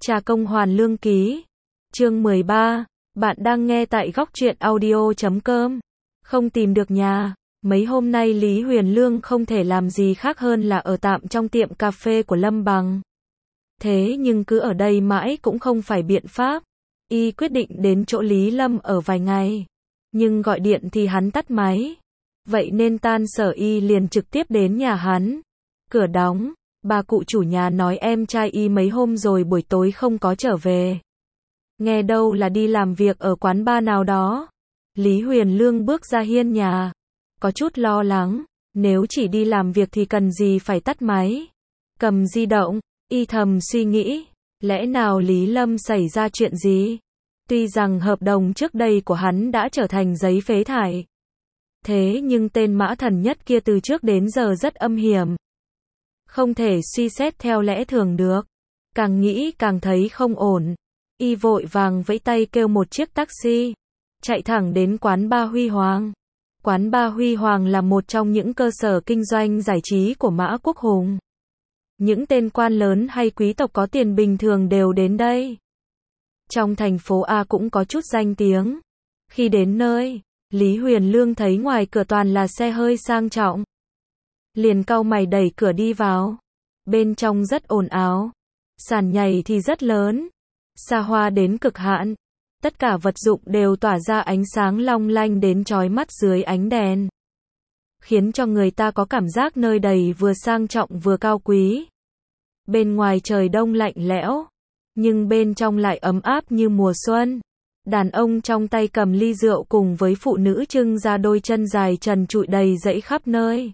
Trà công hoàn lương ký. Chương 13. Bạn đang nghe tại góc truyện audio.com. Không tìm được nhà. Mấy hôm nay Lý Huyền Lương không thể làm gì khác hơn là ở tạm trong tiệm cà phê của Lâm Bằng. Thế nhưng cứ ở đây mãi cũng không phải biện pháp. Y quyết định đến chỗ Lý Lâm ở vài ngày. Nhưng gọi điện thì hắn tắt máy. Vậy nên tan sở Y liền trực tiếp đến nhà hắn. Cửa đóng. Bà cụ chủ nhà nói em trai Y mấy hôm rồi buổi tối không có trở về. Nghe đâu là đi làm việc ở quán bar nào đó. Lý Huyền Lương bước ra hiên nhà. Có chút lo lắng. Nếu chỉ đi làm việc thì cần gì phải tắt máy. Cầm di động. Y thầm suy nghĩ. Lẽ nào Lý Lâm xảy ra chuyện gì? Tuy rằng hợp đồng trước đây của hắn đã trở thành giấy phế thải. Thế nhưng tên mã thần nhất kia từ trước đến giờ rất âm hiểm. Không thể suy xét theo lẽ thường được. Càng nghĩ càng thấy không ổn. Y vội vàng vẫy tay kêu một chiếc taxi. Chạy thẳng đến quán bar Huy Hoàng. Quán bar Huy Hoàng là một trong những cơ sở kinh doanh giải trí của Mã Quốc Hùng. Những tên quan lớn hay quý tộc có tiền bình thường đều đến đây. Trong thành phố A cũng có chút danh tiếng. Khi đến nơi, Lý Huyền Lương thấy ngoài cửa toàn là xe hơi sang trọng. Liền cau mày đẩy cửa đi vào. Bên trong rất ồn ào. Sàn nhảy thì rất lớn. Xa hoa đến cực hạn. Tất cả vật dụng đều tỏa ra ánh sáng long lanh đến chói mắt dưới ánh đèn. Khiến cho người ta có cảm giác nơi đây vừa sang trọng vừa cao quý. Bên ngoài trời đông lạnh lẽo. Nhưng bên trong lại ấm áp như mùa xuân. Đàn ông trong tay cầm ly rượu cùng với phụ nữ trưng ra đôi chân dài trần trụi đầy dẫy khắp nơi.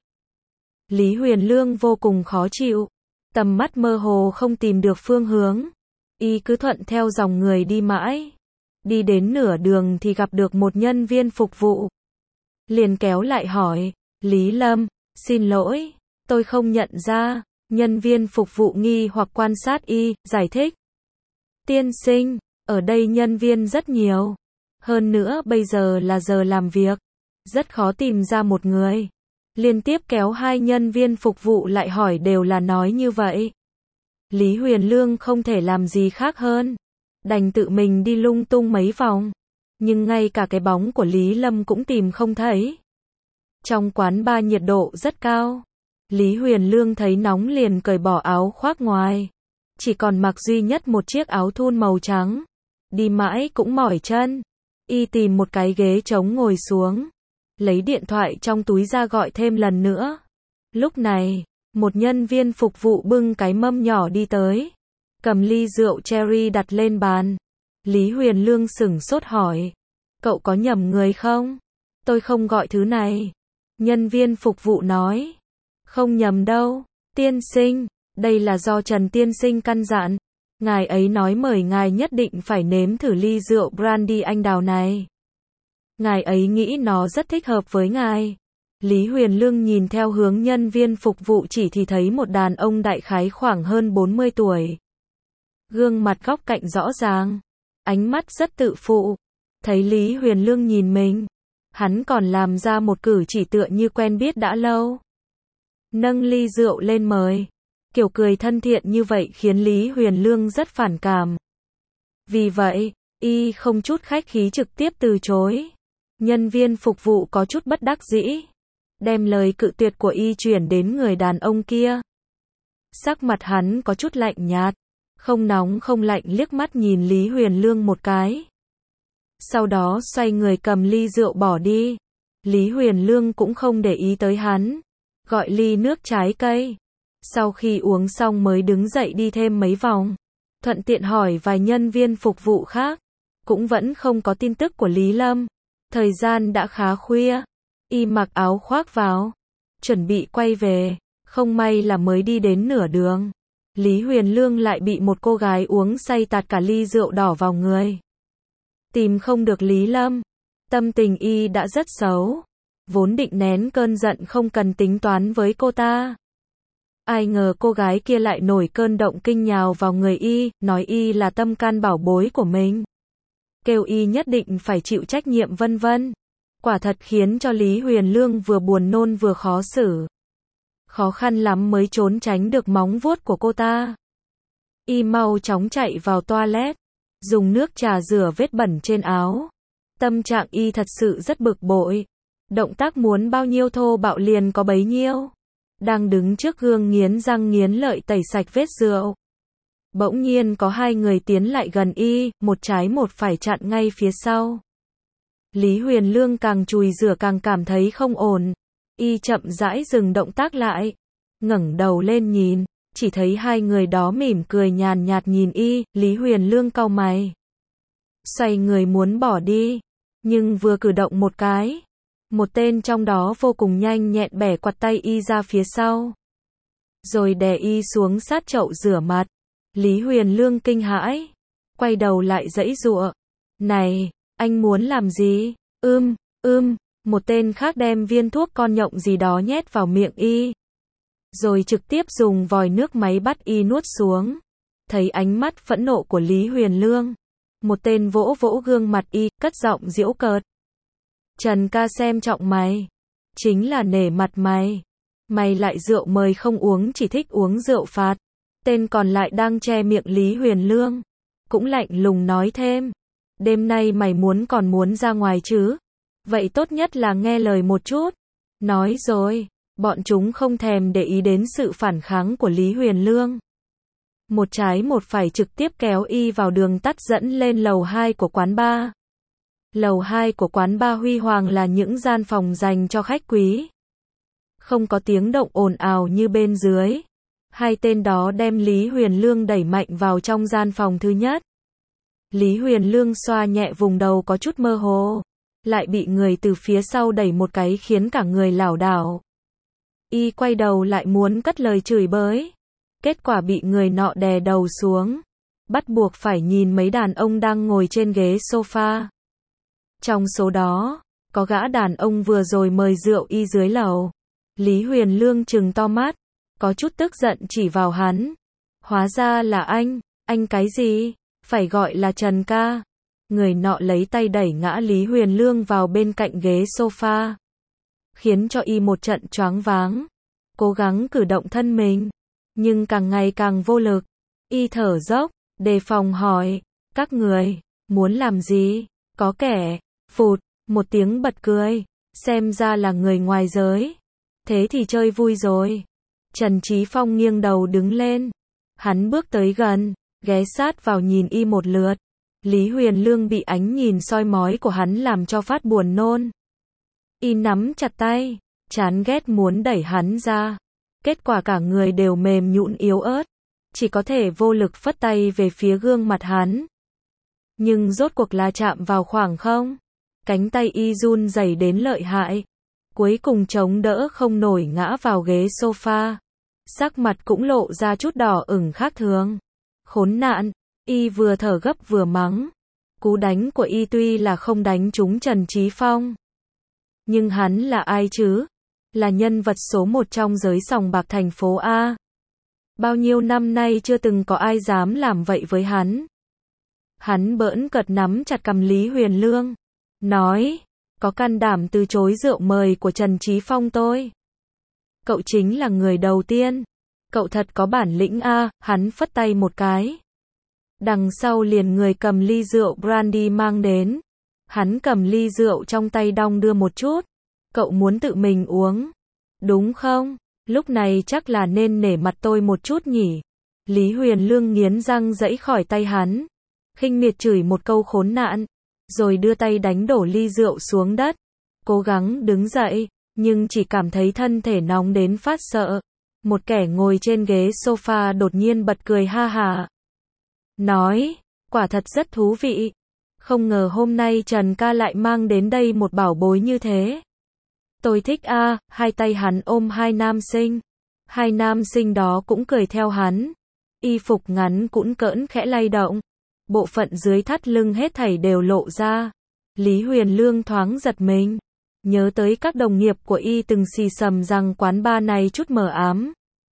Lý Huyền Lương vô cùng khó chịu. Tầm mắt mơ hồ không tìm được phương hướng. Y cứ thuận theo dòng người đi mãi. Đi đến nửa đường thì gặp được một nhân viên phục vụ. Liền kéo lại hỏi. Lý Lâm, xin lỗi, tôi không nhận ra. Nhân viên phục vụ nghi hoặc quan sát Y, giải thích. Tiên sinh, ở đây nhân viên rất nhiều. Hơn nữa bây giờ là giờ làm việc. Rất khó tìm ra một người. Liên tiếp kéo hai nhân viên phục vụ lại hỏi đều là nói như vậy. Lý Huyền Lương không thể làm gì khác hơn. Đành tự mình đi lung tung mấy vòng. Nhưng ngay cả cái bóng của Lý Lâm cũng tìm không thấy. Trong quán bar nhiệt độ rất cao. Lý Huyền Lương thấy nóng liền cởi bỏ áo khoác ngoài. Chỉ còn mặc duy nhất một chiếc áo thun màu trắng. Đi mãi cũng mỏi chân. Y tìm một cái ghế trống ngồi xuống. Lấy điện thoại trong túi ra gọi thêm lần nữa. Lúc này, một nhân viên phục vụ bưng cái mâm nhỏ đi tới. Cầm ly rượu cherry đặt lên bàn. Lý Huyền Lương sửng sốt hỏi. Cậu có nhầm người không? Tôi không gọi thứ này. Nhân viên phục vụ nói. Không nhầm đâu, tiên sinh. Đây là do Trần tiên sinh căn dặn. Ngài ấy nói mời ngài nhất định phải nếm thử ly rượu brandy anh đào này. Ngài ấy nghĩ nó rất thích hợp với ngài. Lý Huyền Lương nhìn theo hướng nhân viên phục vụ chỉ thì thấy một đàn ông đại khái khoảng hơn 40 tuổi. Gương mặt góc cạnh rõ ràng. Ánh mắt rất tự phụ. Thấy Lý Huyền Lương nhìn mình. Hắn còn làm ra một cử chỉ tựa như quen biết đã lâu. Nâng ly rượu lên mời. Kiểu cười thân thiện như vậy khiến Lý Huyền Lương rất phản cảm. Vì vậy, Y không chút khách khí trực tiếp từ chối. Nhân viên phục vụ có chút bất đắc dĩ. Đem lời cự tuyệt của Y chuyển đến người đàn ông kia. Sắc mặt hắn có chút lạnh nhạt. Không nóng không lạnh liếc mắt nhìn Lý Huyền Lương một cái. Sau đó xoay người cầm ly rượu bỏ đi. Lý Huyền Lương cũng không để ý tới hắn. Gọi ly nước trái cây. Sau khi uống xong mới đứng dậy đi thêm mấy vòng. Thuận tiện hỏi vài nhân viên phục vụ khác. Cũng vẫn không có tin tức của Lý Lâm. Thời gian đã khá khuya. Y mặc áo khoác vào. Chuẩn bị quay về. Không may là mới đi đến nửa đường. Lý Huyền Lương lại bị một cô gái uống say tạt cả ly rượu đỏ vào người. Tìm không được Lý Lâm. Tâm tình Y đã rất xấu. Vốn định nén cơn giận không cần tính toán với cô ta. Ai ngờ cô gái kia lại nổi cơn động kinh nhào vào người Y, nói Y là tâm can bảo bối của mình. Kêu Y nhất định phải chịu trách nhiệm vân vân. Quả thật khiến cho Lý Huyền Lương vừa buồn nôn vừa khó xử. Khó khăn lắm mới trốn tránh được móng vuốt của cô ta. Y mau chóng chạy vào toilet, dùng nước trà rửa vết bẩn trên áo. Tâm trạng Y thật sự rất bực bội. Động tác muốn bao nhiêu thô bạo liền có bấy nhiêu. Đang đứng trước gương nghiến răng nghiến lợi tẩy sạch vết rượu. Bỗng nhiên có hai người tiến lại gần Y, một trái một phải chặn ngay phía sau. Lý Huyền Lương càng chùi rửa càng cảm thấy không ổn. Y chậm rãi dừng động tác lại, ngẩng đầu lên nhìn, chỉ thấy hai người đó mỉm cười nhàn nhạt nhìn Y. Lý Huyền Lương cau mày, xoay người muốn bỏ đi, nhưng vừa cử động một cái, một tên trong đó vô cùng nhanh nhẹn bẻ quạt tay Y ra phía sau, rồi đè Y xuống sát chậu rửa mặt. Lý Huyền Lương kinh hãi, quay đầu lại giãy giụa. Này, anh muốn làm gì? Một tên khác đem viên thuốc con nhộng gì đó nhét vào miệng Y, rồi trực tiếp dùng vòi nước máy bắt Y nuốt xuống. Thấy ánh mắt phẫn nộ của Lý Huyền Lương, một tên vỗ vỗ gương mặt Y, cất giọng giễu cợt. Trần ca xem trọng mày, chính là nể mặt mày. Mày lại rượu mời không uống, chỉ thích uống rượu phạt. Tên còn lại đang che miệng Lý Huyền Lương, cũng lạnh lùng nói thêm. Đêm nay mày còn muốn ra ngoài chứ? Vậy tốt nhất là nghe lời một chút. Nói rồi, bọn chúng không thèm để ý đến sự phản kháng của Lý Huyền Lương. Một trái một phải trực tiếp kéo Y vào đường tắt dẫn lên lầu 2 của quán bar. Lầu 2 của quán bar huy hoàng là những gian phòng dành cho khách quý. Không có tiếng động ồn ào như bên dưới. Hai tên đó đem Lý Huyền Lương đẩy mạnh vào trong gian phòng thứ nhất. Lý Huyền Lương xoa nhẹ vùng đầu có chút mơ hồ, lại bị người từ phía sau đẩy một cái khiến cả người lảo đảo. Y quay đầu lại muốn cất lời chửi bới, kết quả bị người nọ đè đầu xuống, bắt buộc phải nhìn mấy đàn ông đang ngồi trên ghế sofa. Trong số đó, có gã đàn ông vừa rồi mời rượu Y dưới lầu. Lý Huyền Lương trừng to mắt, có chút tức giận chỉ vào hắn. Hóa ra là anh cái gì? Phải gọi là Trần ca. Người nọ lấy tay đẩy ngã Lý Huyền Lương vào bên cạnh ghế sofa, khiến cho Y một trận choáng váng. Cố gắng cử động thân mình, nhưng càng ngày càng vô lực. Y thở dốc, đề phòng hỏi, các người muốn làm gì? Có kẻ, phụt, một tiếng bật cười, xem ra là người ngoài giới. Thế thì chơi vui rồi. Trần Chí Phong nghiêng đầu đứng lên. Hắn bước tới gần, ghé sát vào nhìn Y một lượt. Lý Huyền Lương bị ánh nhìn soi mói của hắn làm cho phát buồn nôn. Y nắm chặt tay, chán ghét muốn đẩy hắn ra. Kết quả cả người đều mềm nhũn yếu ớt, chỉ có thể vô lực phất tay về phía gương mặt hắn. Nhưng rốt cuộc là chạm vào khoảng không. Cánh tay Y run rẩy đến lợi hại, cuối cùng chống đỡ không nổi ngã vào ghế sofa. Sắc mặt cũng lộ ra chút đỏ ửng khác thường. Khốn nạn, Y vừa thở gấp vừa mắng. Cú đánh của Y tuy là không đánh trúng Trần Chí Phong, nhưng hắn là ai chứ? Là nhân vật số 1 trong giới sòng bạc thành phố A. Bao nhiêu năm nay chưa từng có ai dám làm vậy với hắn. Hắn bỡn cợt nắm chặt cằm Lý Huyền Lương, nói, có can đảm từ chối rượu mời của Trần Chí Phong tôi. Cậu chính là người đầu tiên. Cậu thật có bản lĩnh a. Hắn phất tay một cái. Đằng sau liền người cầm ly rượu brandy mang đến. Hắn cầm ly rượu trong tay đong đưa một chút. Cậu muốn tự mình uống, đúng không? Lúc này chắc là nên nể mặt tôi một chút nhỉ. Lý Huyền Lương nghiến răng giãy khỏi tay hắn, khinh miệt chửi một câu khốn nạn, rồi đưa tay đánh đổ ly rượu xuống đất. Cố gắng đứng dậy, nhưng chỉ cảm thấy thân thể nóng đến phát sợ. Một kẻ ngồi trên ghế sofa đột nhiên bật cười ha hả. Nói, quả thật rất thú vị. Không ngờ hôm nay Trần ca lại mang đến đây một bảo bối như thế. Tôi thích a. Hai tay hắn ôm hai nam sinh. Hai nam sinh đó cũng cười theo hắn. Y phục ngắn cũn cỡn khẽ lay động. Bộ phận dưới thắt lưng hết thảy đều lộ ra. Lý Huyền Lương thoáng giật mình. Nhớ tới các đồng nghiệp của Y từng xì xầm rằng quán bar này chút mờ ám.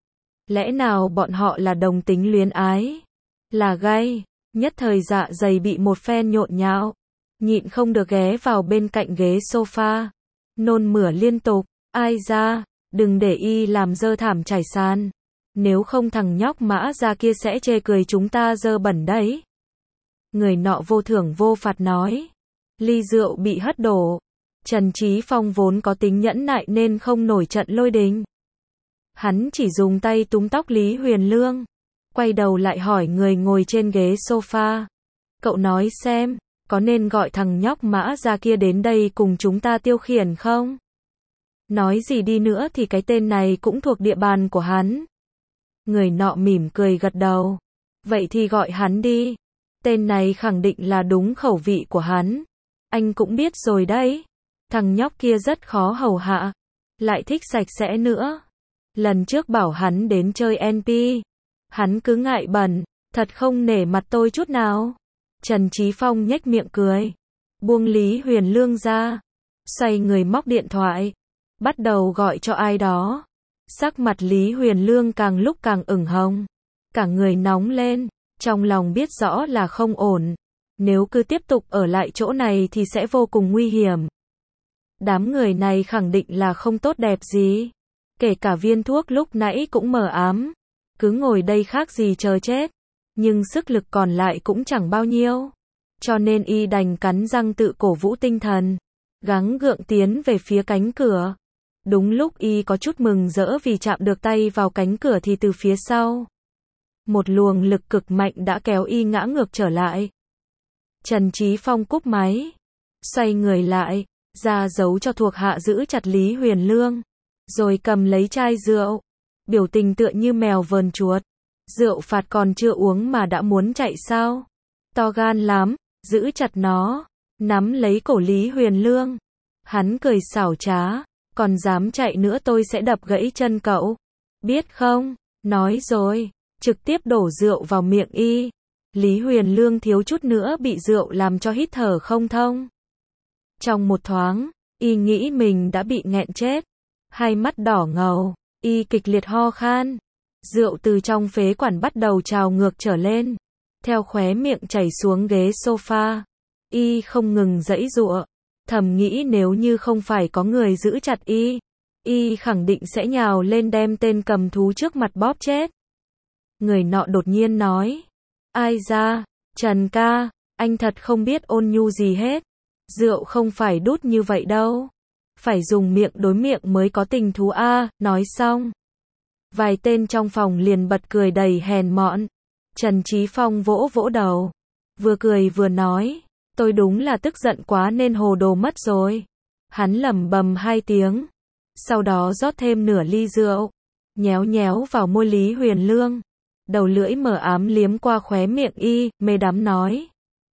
Lẽ nào bọn họ là đồng tính luyến ái? Là gay? Nhất thời dạ dày bị một phen nhộn nhạo. Nhịn không được ghé vào bên cạnh ghế sofa. Nôn mửa liên tục. Ai ra? Đừng để Y làm dơ thảm trải sàn. Nếu không thằng nhóc Mã Gia kia sẽ chê cười chúng ta dơ bẩn đấy. Người nọ vô thưởng vô phạt nói. Ly rượu bị hất đổ. Trần Chí Phong vốn có tính nhẫn nại nên không nổi trận lôi đình. Hắn chỉ dùng tay túm tóc Lý Huyền Lương. Quay đầu lại hỏi người ngồi trên ghế sofa. Cậu nói xem, có nên gọi thằng nhóc Mã Gia kia đến đây cùng chúng ta tiêu khiển không? Nói gì đi nữa thì cái tên này cũng thuộc địa bàn của hắn. Người nọ mỉm cười gật đầu. Vậy thì gọi hắn đi. Tên này khẳng định là đúng khẩu vị của hắn. Anh cũng biết rồi đấy. Thằng nhóc kia rất khó hầu hạ. Lại thích sạch sẽ nữa. Lần trước bảo hắn đến chơi NP. Hắn cứ ngại bẩn. Thật không nể mặt tôi chút nào. Trần Chí Phong nhếch miệng cười. Buông Lý Huyền Lương ra. Xoay người móc điện thoại. Bắt đầu gọi cho ai đó. Sắc mặt Lý Huyền Lương càng lúc càng ửng hồng. Cả người nóng lên. Trong lòng biết rõ là không ổn. Nếu cứ tiếp tục ở lại chỗ này thì sẽ vô cùng nguy hiểm. Đám người này khẳng định là không tốt đẹp gì. Kể cả viên thuốc lúc nãy cũng mờ ám. Cứ ngồi đây khác gì chờ chết. Nhưng sức lực còn lại cũng chẳng bao nhiêu. Cho nên y đành cắn răng tự cổ vũ tinh thần. Gắng gượng tiến về phía cánh cửa. Đúng lúc y có chút mừng rỡ vì chạm được tay vào cánh cửa thì từ phía sau. Một luồng lực cực mạnh đã kéo y ngã ngược trở lại. Trần Chí Phong cúp máy. Xoay người lại. Ra dấu cho thuộc hạ giữ chặt Lý Huyền Lương. Rồi cầm lấy chai rượu. Biểu tình tựa như mèo vờn chuột. Rượu phạt còn chưa uống mà đã muốn chạy sao? To gan lắm. Giữ chặt nó. Nắm lấy cổ Lý Huyền Lương. Hắn cười xảo trá. Còn dám chạy nữa tôi sẽ đập gãy chân cậu. Biết không? Nói rồi. Trực tiếp đổ rượu vào miệng y. Lý Huyền Lương thiếu chút nữa bị rượu làm cho hít thở không thông. Trong một thoáng, y nghĩ mình đã bị nghẹn chết. Hai mắt đỏ ngầu, y kịch liệt ho khan. Rượu từ trong phế quản bắt đầu trào ngược trở lên. Theo khóe miệng chảy xuống ghế sofa. Y không ngừng giãy giụa. Thầm nghĩ nếu như không phải có người giữ chặt y khẳng định sẽ nhào lên đem tên cầm thú trước mặt bóp chết. Người nọ đột nhiên nói. Ai ra, Trần ca, anh thật không biết ôn nhu gì hết. Rượu không phải đút như vậy đâu. Phải dùng miệng đối miệng mới có tình thú a. Nói xong. Vài tên trong phòng liền bật cười đầy hèn mọn. Trần Chí Phong vỗ vỗ đầu. Vừa cười vừa nói. Tôi đúng là tức giận quá nên hồ đồ mất rồi. Hắn lẩm bẩm 2 tiếng. Sau đó rót thêm nửa ly rượu. Nhéo nhéo vào môi Lý Huyền Lương. Đầu lưỡi mờ ám liếm qua khóe miệng y, mê đắm nói.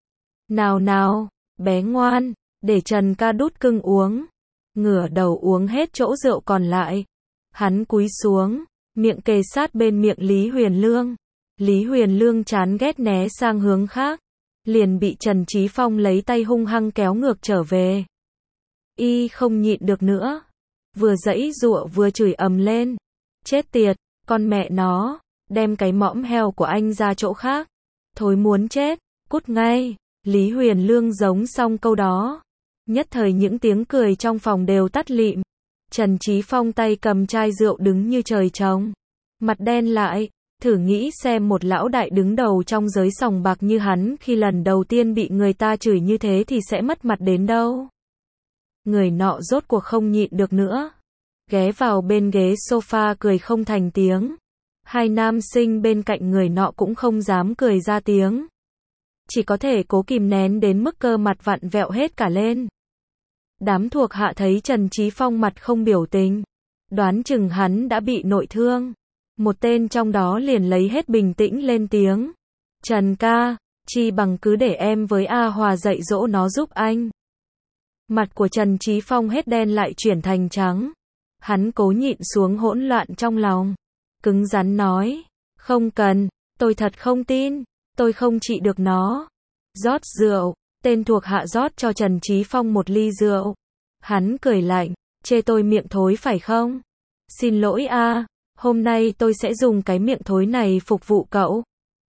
Nào nào, bé ngoan, để Trần ca đút cưng uống. Ngửa đầu uống hết chỗ rượu còn lại. Hắn cúi xuống, miệng kề sát bên miệng Lý Huyền Lương. Lý Huyền Lương chán ghét né sang hướng khác. Liền bị Trần Chí Phong lấy tay hung hăng kéo ngược trở về. Y không nhịn được nữa. Vừa giãy giụa vừa chửi ầm lên. Chết tiệt, con mẹ nó, đem cái mõm heo của anh ra chỗ khác. Thối muốn chết, cút ngay. Lý Huyền Lương giống xong câu đó. Nhất thời những tiếng cười trong phòng đều tắt lịm. Trần Chí Phong tay cầm chai rượu đứng như trời trồng. Mặt đen lại. Thử nghĩ xem một lão đại đứng đầu trong giới sòng bạc như hắn khi lần đầu tiên bị người ta chửi như thế thì sẽ mất mặt đến đâu. Người nọ rốt cuộc không nhịn được nữa. Ghé vào bên ghế sofa cười không thành tiếng. Hai nam sinh bên cạnh người nọ cũng không dám cười ra tiếng. Chỉ có thể cố kìm nén đến mức cơ mặt vặn vẹo hết cả lên. Đám thuộc hạ thấy Trần Chí Phong mặt không biểu tình. Đoán chừng hắn đã bị nội thương. Một tên trong đó liền lấy hết bình tĩnh lên tiếng. Trần ca, chi bằng cứ để em với A Hòa dạy dỗ nó giúp anh. Mặt của Trần Chí Phong hết đen lại chuyển thành trắng. Hắn cố nhịn xuống hỗn loạn trong lòng. Cứng rắn nói. Không cần, tôi thật không tin. Tôi không trị được nó. Rót rượu. Tên thuộc hạ rót cho Trần Chí Phong một ly rượu. Hắn cười lạnh. Chê tôi miệng thối phải không? Xin lỗi a. Hôm nay tôi sẽ dùng cái miệng thối này phục vụ cậu.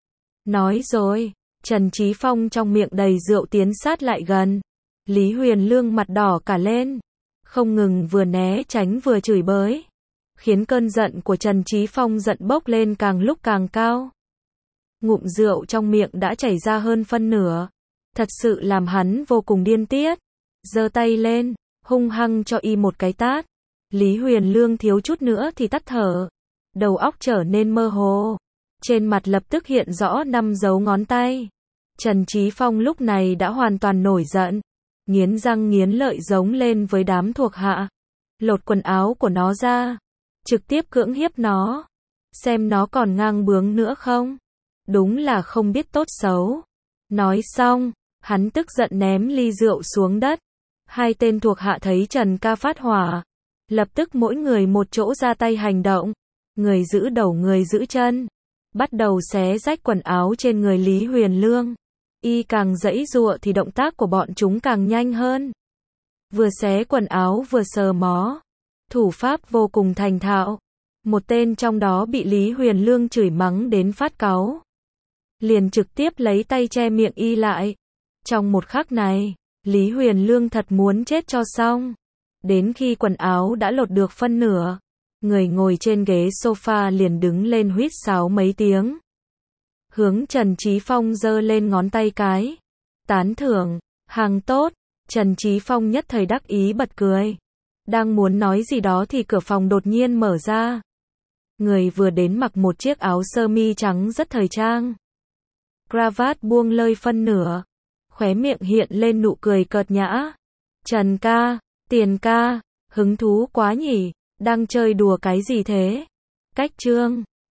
Nói rồi, Trần Chí Phong trong miệng đầy rượu tiến sát lại gần. Lý Huyền Lương mặt đỏ cả lên. Không ngừng vừa né tránh vừa chửi bới. khiến cơn giận của Trần Chí Phong giận bốc lên càng lúc càng cao. Ngụm rượu trong miệng đã chảy ra hơn phân nửa, thật sự làm hắn vô cùng điên tiết. Giơ tay lên, hung hăng cho y một cái tát. Lý Huyền Lương thiếu chút nữa thì tắt thở, đầu óc trở nên mơ hồ, trên mặt lập tức hiện rõ 5 dấu ngón tay. Trần Chí Phong lúc này đã hoàn toàn nổi giận, nghiến răng nghiến lợi giống lên với đám thuộc hạ, lột quần áo của nó ra, trực tiếp cưỡng hiếp nó, xem nó còn ngang bướng nữa không. Đúng là không biết tốt xấu. Nói xong, hắn tức giận ném ly rượu xuống đất. Hai tên thuộc hạ thấy Trần ca phát hỏa, lập tức mỗi người một chỗ ra tay hành động, người giữ đầu người giữ chân, bắt đầu xé rách quần áo trên người Lý Huyền Lương. Y càng giãy giụa thì động tác của bọn chúng càng nhanh hơn. Vừa xé quần áo vừa sờ mó, thủ pháp vô cùng thành thạo. Một tên trong đó bị Lý Huyền Lương chửi mắng đến phát cáu, liền trực tiếp lấy tay che miệng y lại. Trong một khắc này, Lý Huyền Lương thật muốn chết cho xong. Đến khi quần áo đã lột được phân nửa, người ngồi trên ghế sofa liền đứng lên huýt sáo mấy tiếng, hướng Trần Chí Phong giơ lên ngón tay cái, tán thưởng, hàng tốt. Trần Chí Phong nhất thời đắc ý bật cười, đang muốn nói gì đó thì cửa phòng đột nhiên mở ra. Người vừa đến mặc một chiếc áo sơ mi trắng rất thời trang, cravat buông lơi phân nửa, khóe miệng hiện lên nụ cười cợt nhã. Trần ca, Tiền ca, hứng thú quá nhỉ, đang chơi đùa cái gì thế? Cách chương